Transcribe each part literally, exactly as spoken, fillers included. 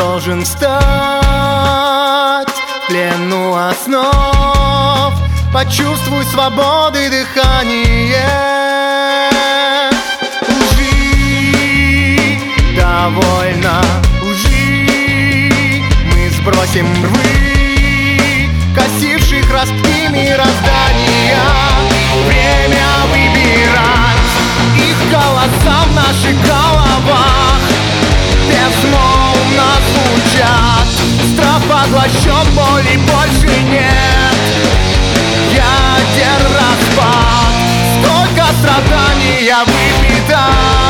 должен встать в плену основ. Почувствуй свободы дыхание. Лжи, довольно лжи. Мы сбросим рвы, косивших ростки мироздания. Время выбирать их голоса в наших головах. Безмолвно звучат, страх поглощен, боли больше нет. Ядер распад, столько страдания выпито.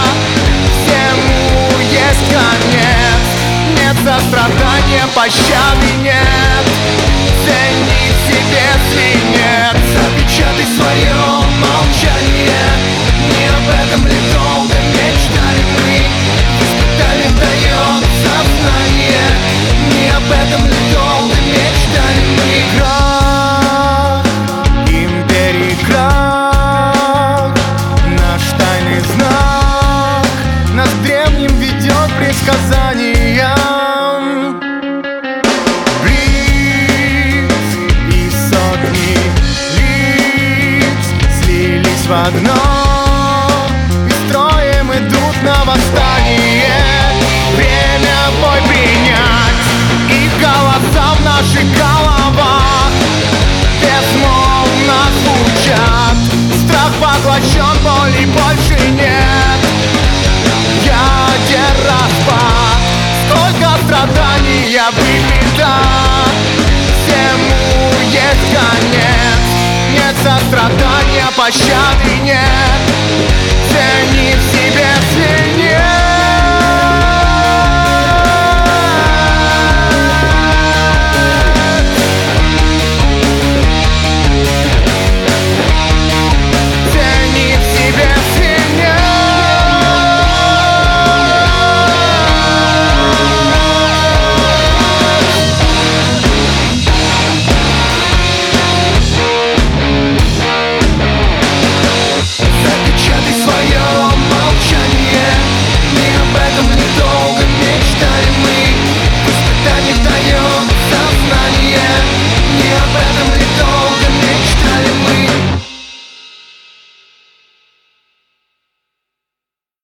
Всему есть конец, нет сострадания, пощады нет. Цени в себе свинец, запечатай свое молчание. Не об этом ли долго мечтали мы? Испытанием дает сознание. Не об этом ли долго мечтали мы? Крах, империи крах, наш тайный знак нас к древним ведет предсказаниям. Блиц и сотни лиц слились в одно и строем идут на восстание. Время бой принять, их голоса в наших головах. Безмолвно звучат, страх поглощен, боли больше нет. Ядер распад, сколько страдания выпито. Всему есть конец, нет сострадания, пощады нет. Цени все